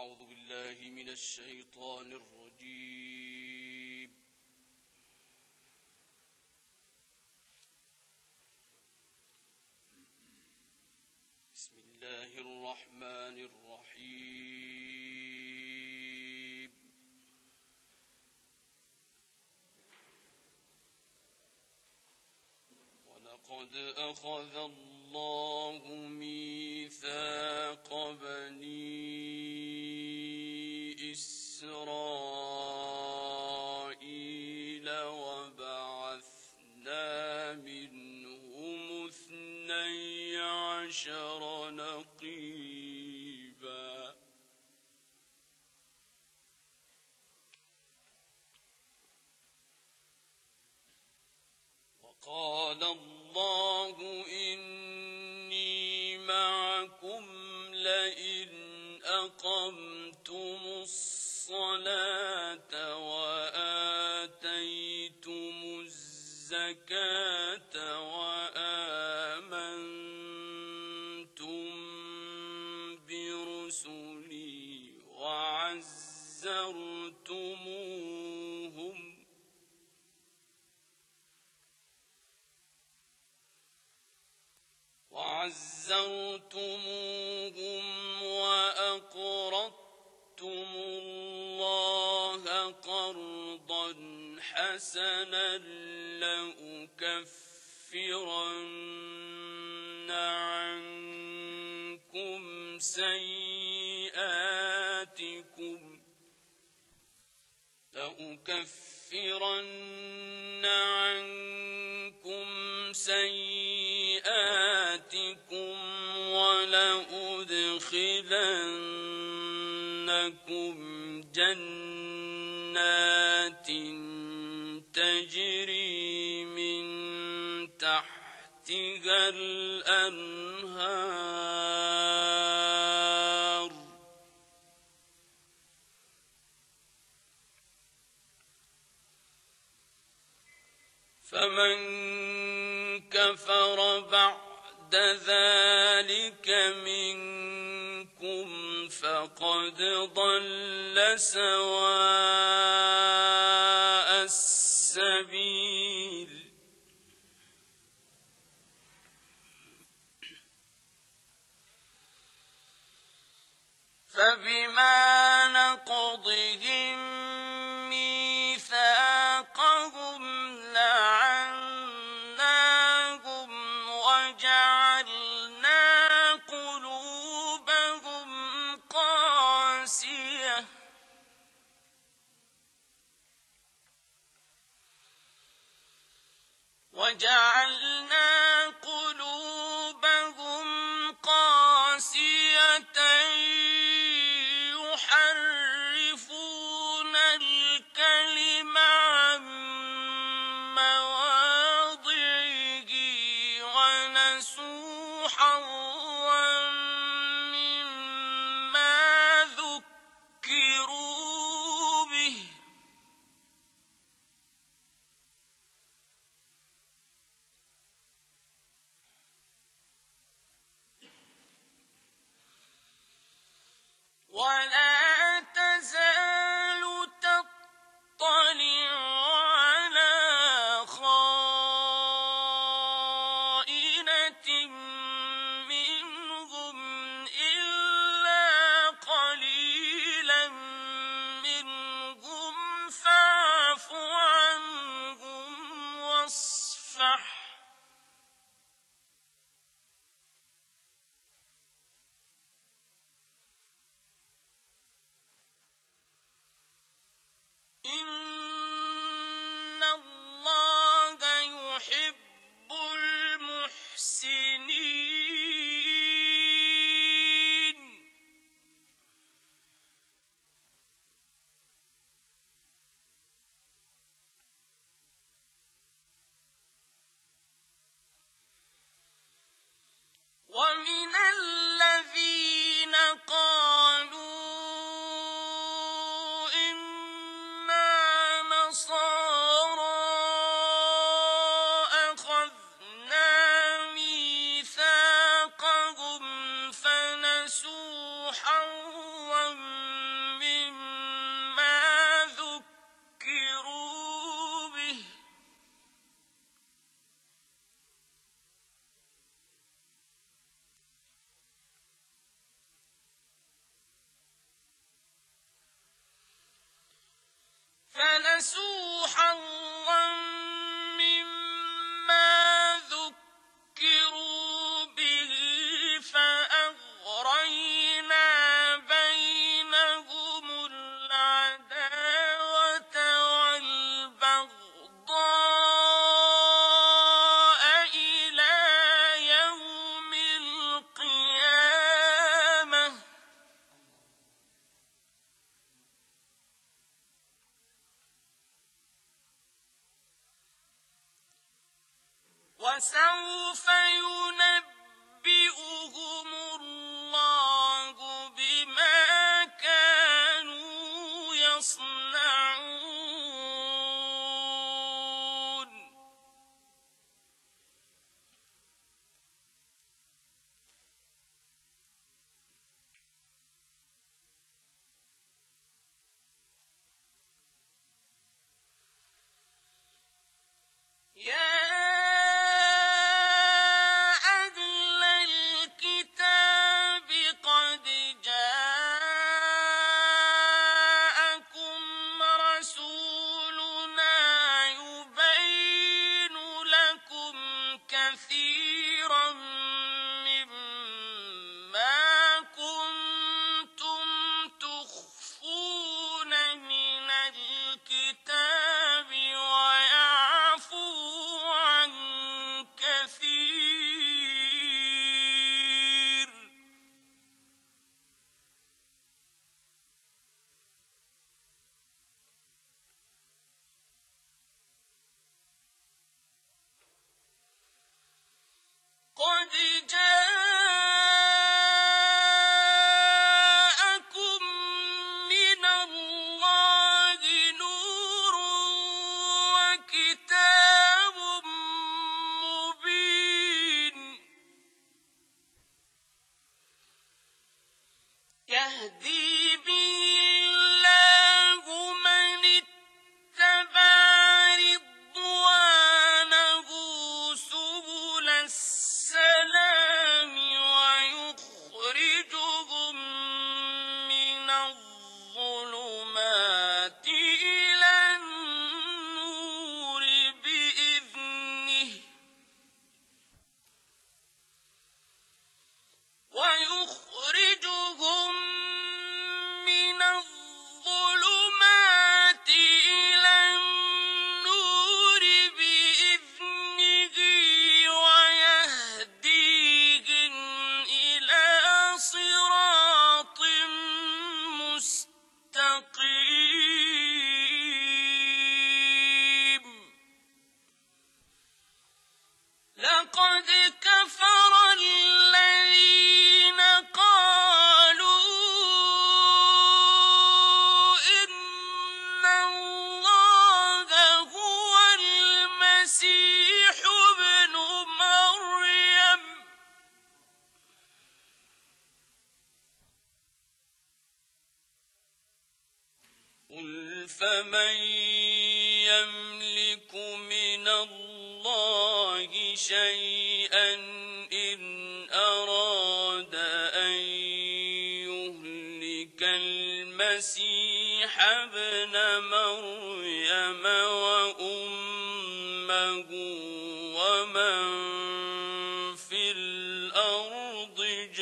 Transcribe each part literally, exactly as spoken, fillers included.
أعوذ بالله من الشيطان الرجيم. بسم الله الرحمن الرحيم. ولقد أخذ الله ميثاق بني إسرائيل وبعثنا منهم اثني عشر نقيبا وقال الله إني معكم لئن أقمتم الصلاة وآتيتم الزكاة وآمنتم برسلي وعزرتموهم وعزرتموهم وأقرضتم الله قرضا حسنا لأكفرن عنكم سيئاتكم لأكفرن عنكم سيئاتكم ولأدخلنكم جنات تجري من تحتها الأنهار فمن كفر بعد ذلك منكم فقد ضل سواء السبيل فبما نقضهم ميثاقهم لعناهم وجعلنا قلوبهم قاسية وجعلنا قلوبهم قاسية يحرفون الكلم عن مواضعه ونسوا حظا مما ذكروا به ولا تزال تطلع على خائنة فنسوا حظا مما ذكروا به فأغرينا بينهم العداوة والبغضاء إلى يوم القيامة وسوف ينبئهم الله بما كانوا يصنعون يا أهل الكتاب قد جاءكم رسولنا يبين لكم كثيرا مما كنتم تخفون من الكتاب ويعفو عن كثير قد جاءكم من الله نور وكتاب مبين يهدي به الله من اتبع رضوانه سبل السلام ويخرجهم من الظلمات إلى النور بإذنه ويخرجهم من الظلمات إلى النور بإذنه ويهديهم إلى صراط مستقيم لقد كفر الذين قالوا إن الله هو المسيح ابن مريم قل فمن يملك من الله شيئا إن أراد أن يهلك المسيح ابن مريم وأمه ومن في الأرض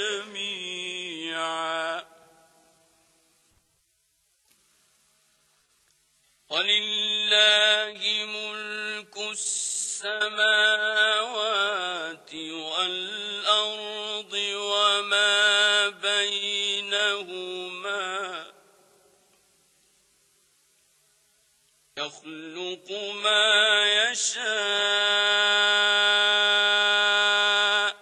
جميعا ولله ملك السماوات والأرض وما بينهما يخلق ما يشاء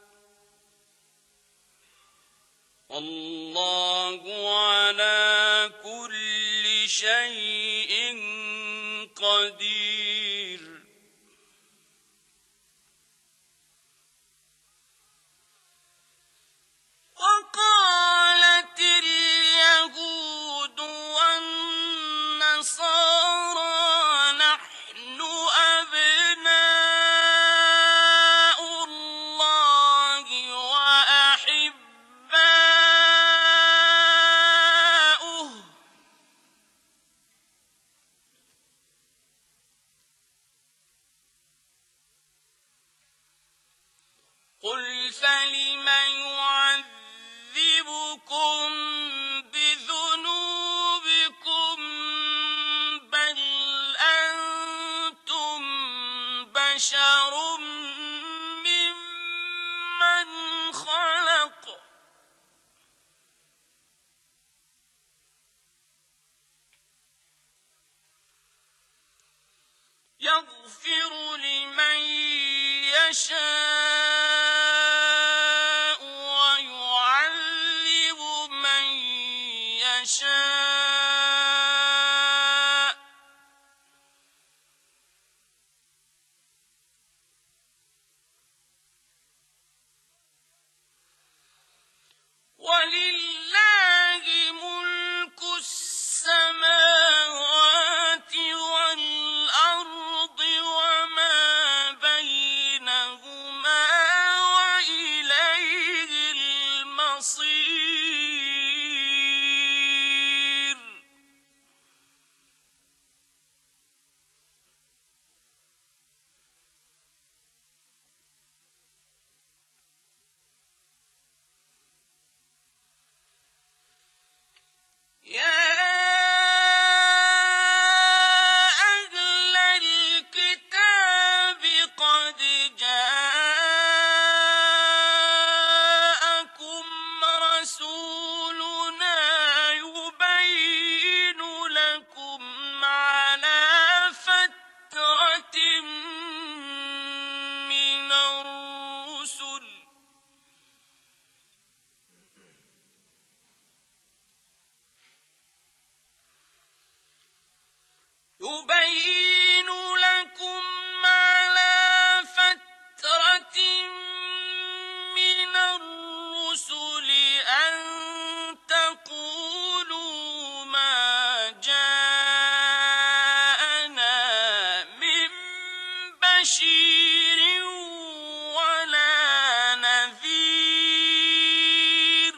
والله على كل شيء قدير وقالت اليهود والنصارى نحن أبناء الله وأحباؤه يغفر لمن يشاء ويعذب من يشاء ولله ملك السماوات والأرض وما بينهما وإليه المصير يا أهل الكتاب قد جاءكم رسولنا يبين لكم على فترة من الرسل يبين لكم على فترة من الرسل أن تقولوا ما جاءنا من بشير ولا نذير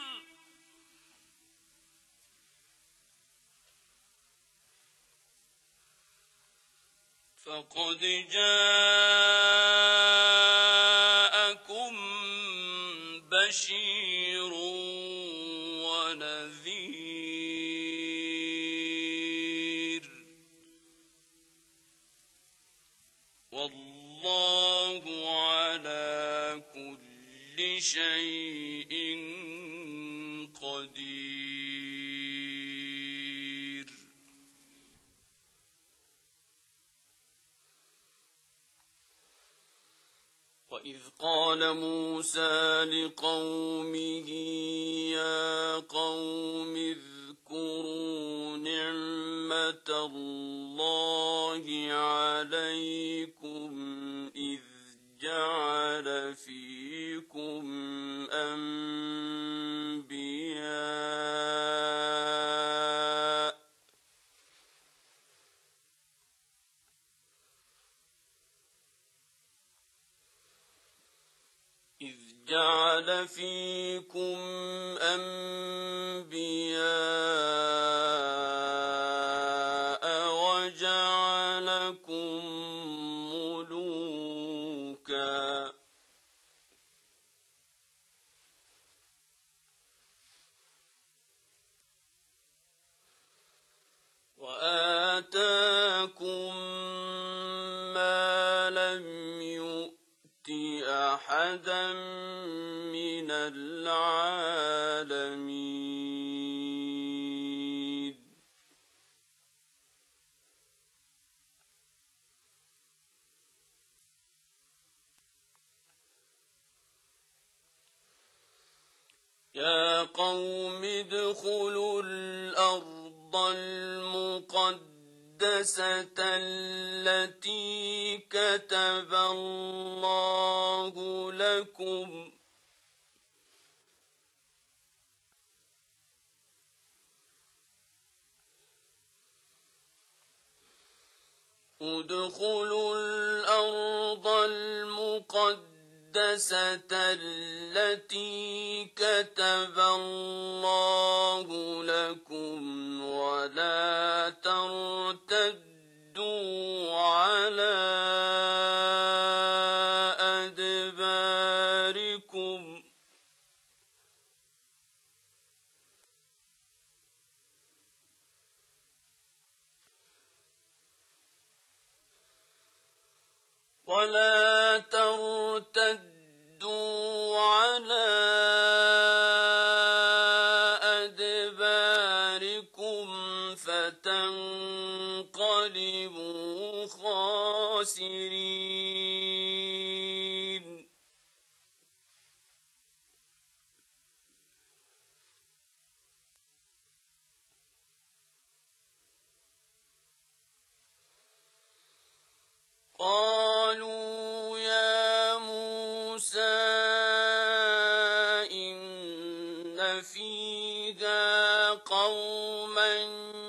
فقد جاءكم بشير ونذير والله على كل شيء قدير. وإذ قال موسى لقومه يا قوم اذكروا نعمة الله عليكم إذ جعل فيكم أنبياء إذ جعل فيكم أنبياء وجعلكم ملوكا وآتاكم ما لم يؤت أحدا من العالمين. يا قوم ادخلوا الأرض المقدسة التي كتب الله لكم ادخلوا الأرض المقدسة التي كتب الله لكم ولا ترتدوا على أدباركم ولا ترتدوا على أدباركم فتنقلبوا خاسرين. الخاسرين قالوا يا موسى إن فيها قوما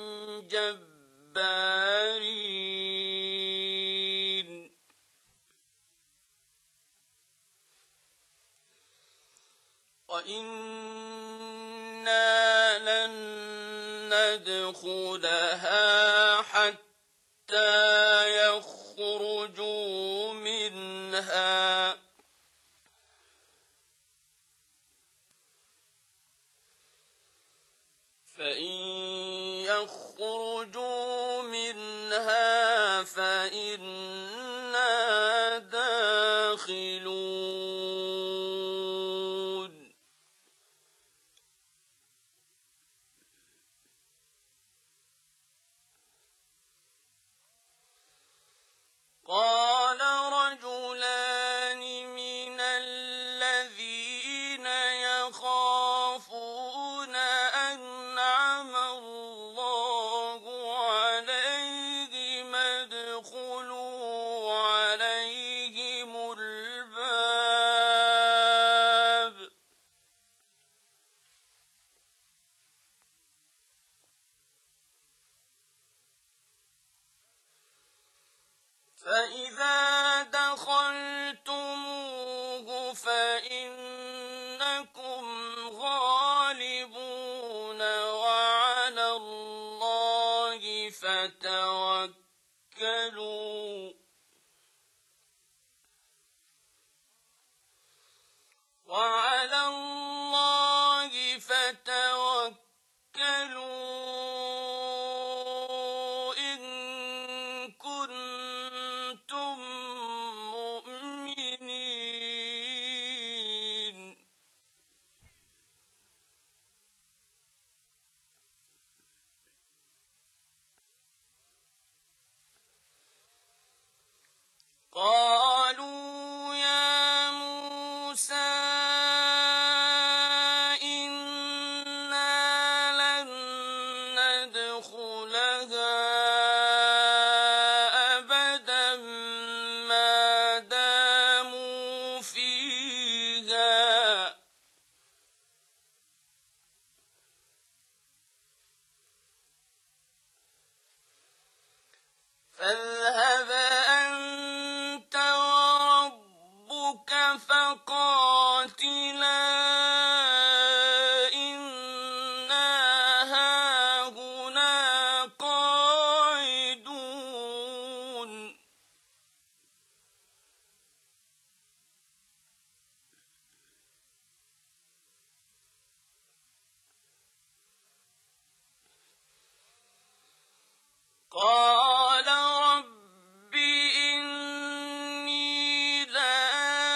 جبارين وإنا لن ندخلها حتى يخرجوا منها فإن يخرجوا منها فإنا داخلون قال رجلان من الذين يخافون أنعم الله عليهم ادخلوا عليهم الباب فإذا دخلتموه فإنكم غالبون وعلى الله فتوكلوا وعلى الله فتوكلوا إن كنتم مؤمنين قالوا يا موسى إنا لن ندخلها أبدا ما داموا فيها فاذهب أنت وربك فقاتلا إنا هاهنا قاعدون قال رب إني لا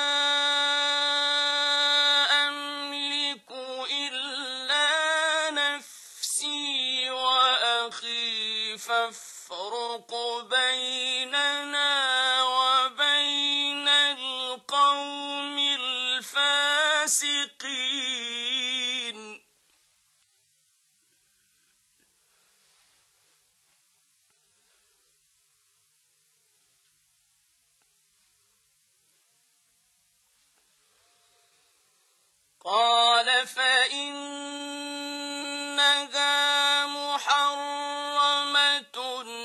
أملك إلا نفسي وأخي فافرق بيننا وبين القوم الفاسقين قال فإنها محرمة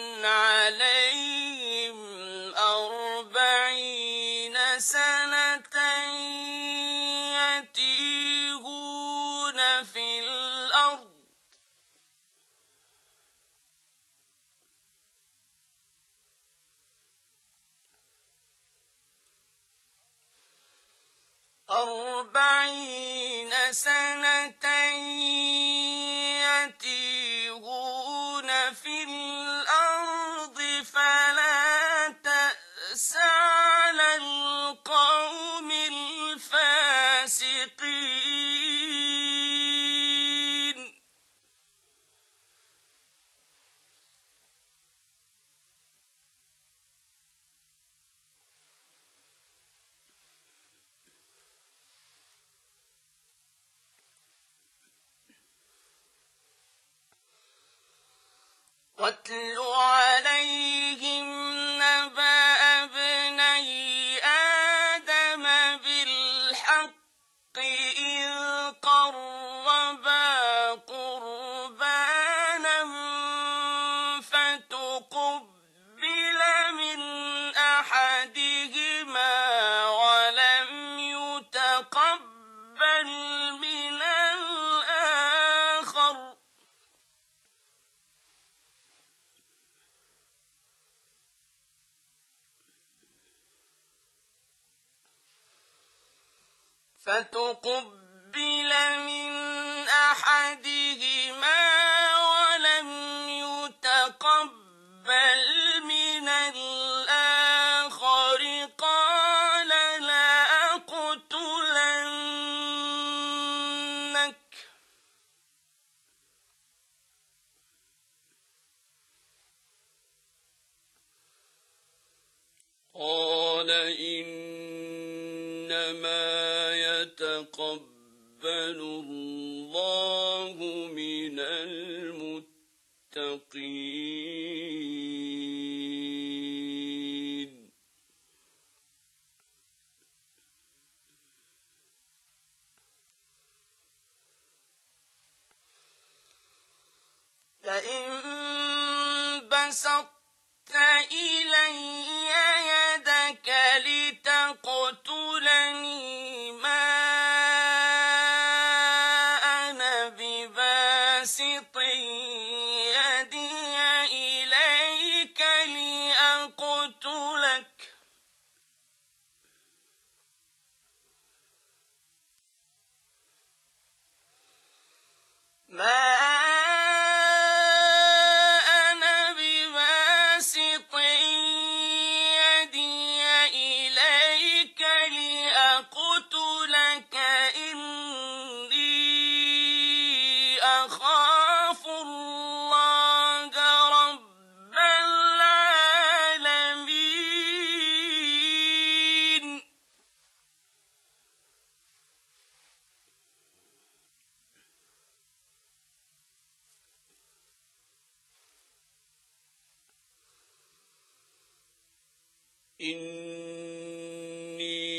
عليهم أربعين سنة يتيهون في الأرض أربعين سنة يتيهون في الأرض فلا تأس على القوم الفاسقين واتل عليهم نبأ ابني آدم بالحق إذ قربا قربانا فتقبل من أحدهما ولم يتقبل من الآخر فتقبل من أحدهما ولم يتقبل من الآخر قال لأقتلنك قال إنما يتقبل الله من المتقين لئن بسطت إلي يدك لتقتلني ما أنا بباسط يدي إليك لأقتلك ما أنا بباسط يدي إليك لأقتلك إني أخاف الله رب العالمين إني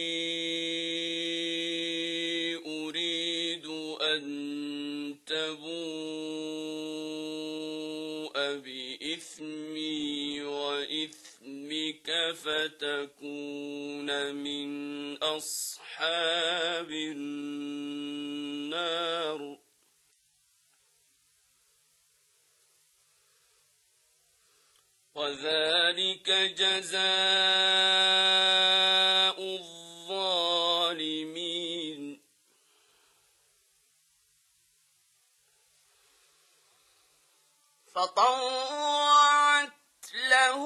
أريد أن تبوء بإثمي وإثمك فتكون من أصحاب النار وذلك جزاء الظالمين فطوعت له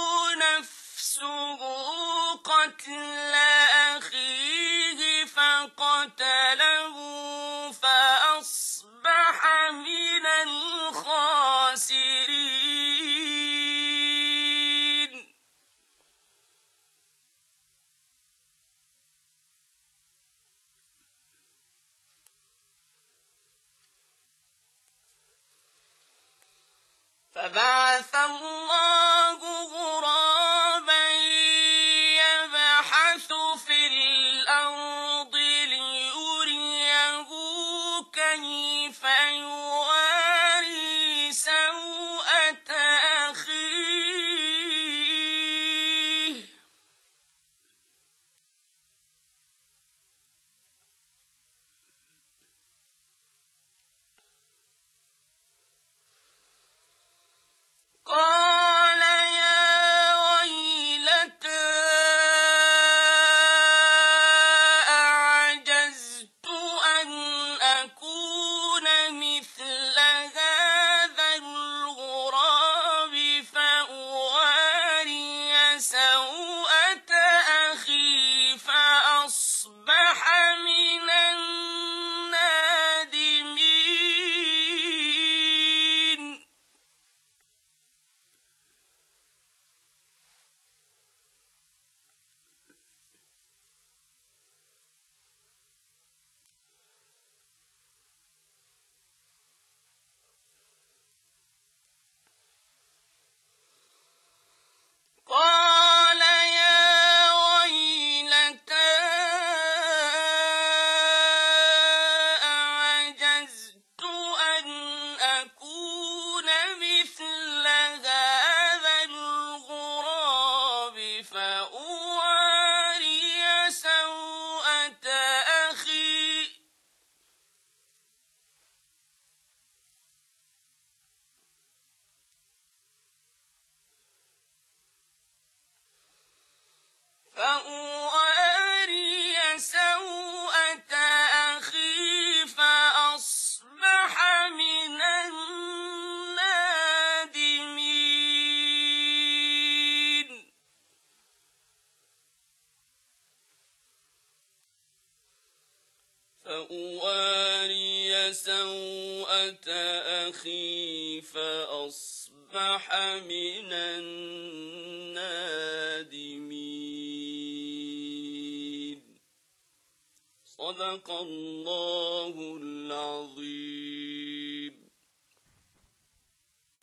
نفسه قتل أخيه فقتله فأصبح من الخاسرين فبعث الله غرابا يبحث في الأرض ليريه كيف يواري سوءة أخيه قال فأواري سوءة أخي فأصبح من النادمين فأواري سوءة أخي فأصبح من النادمين. صدق الله العظيم.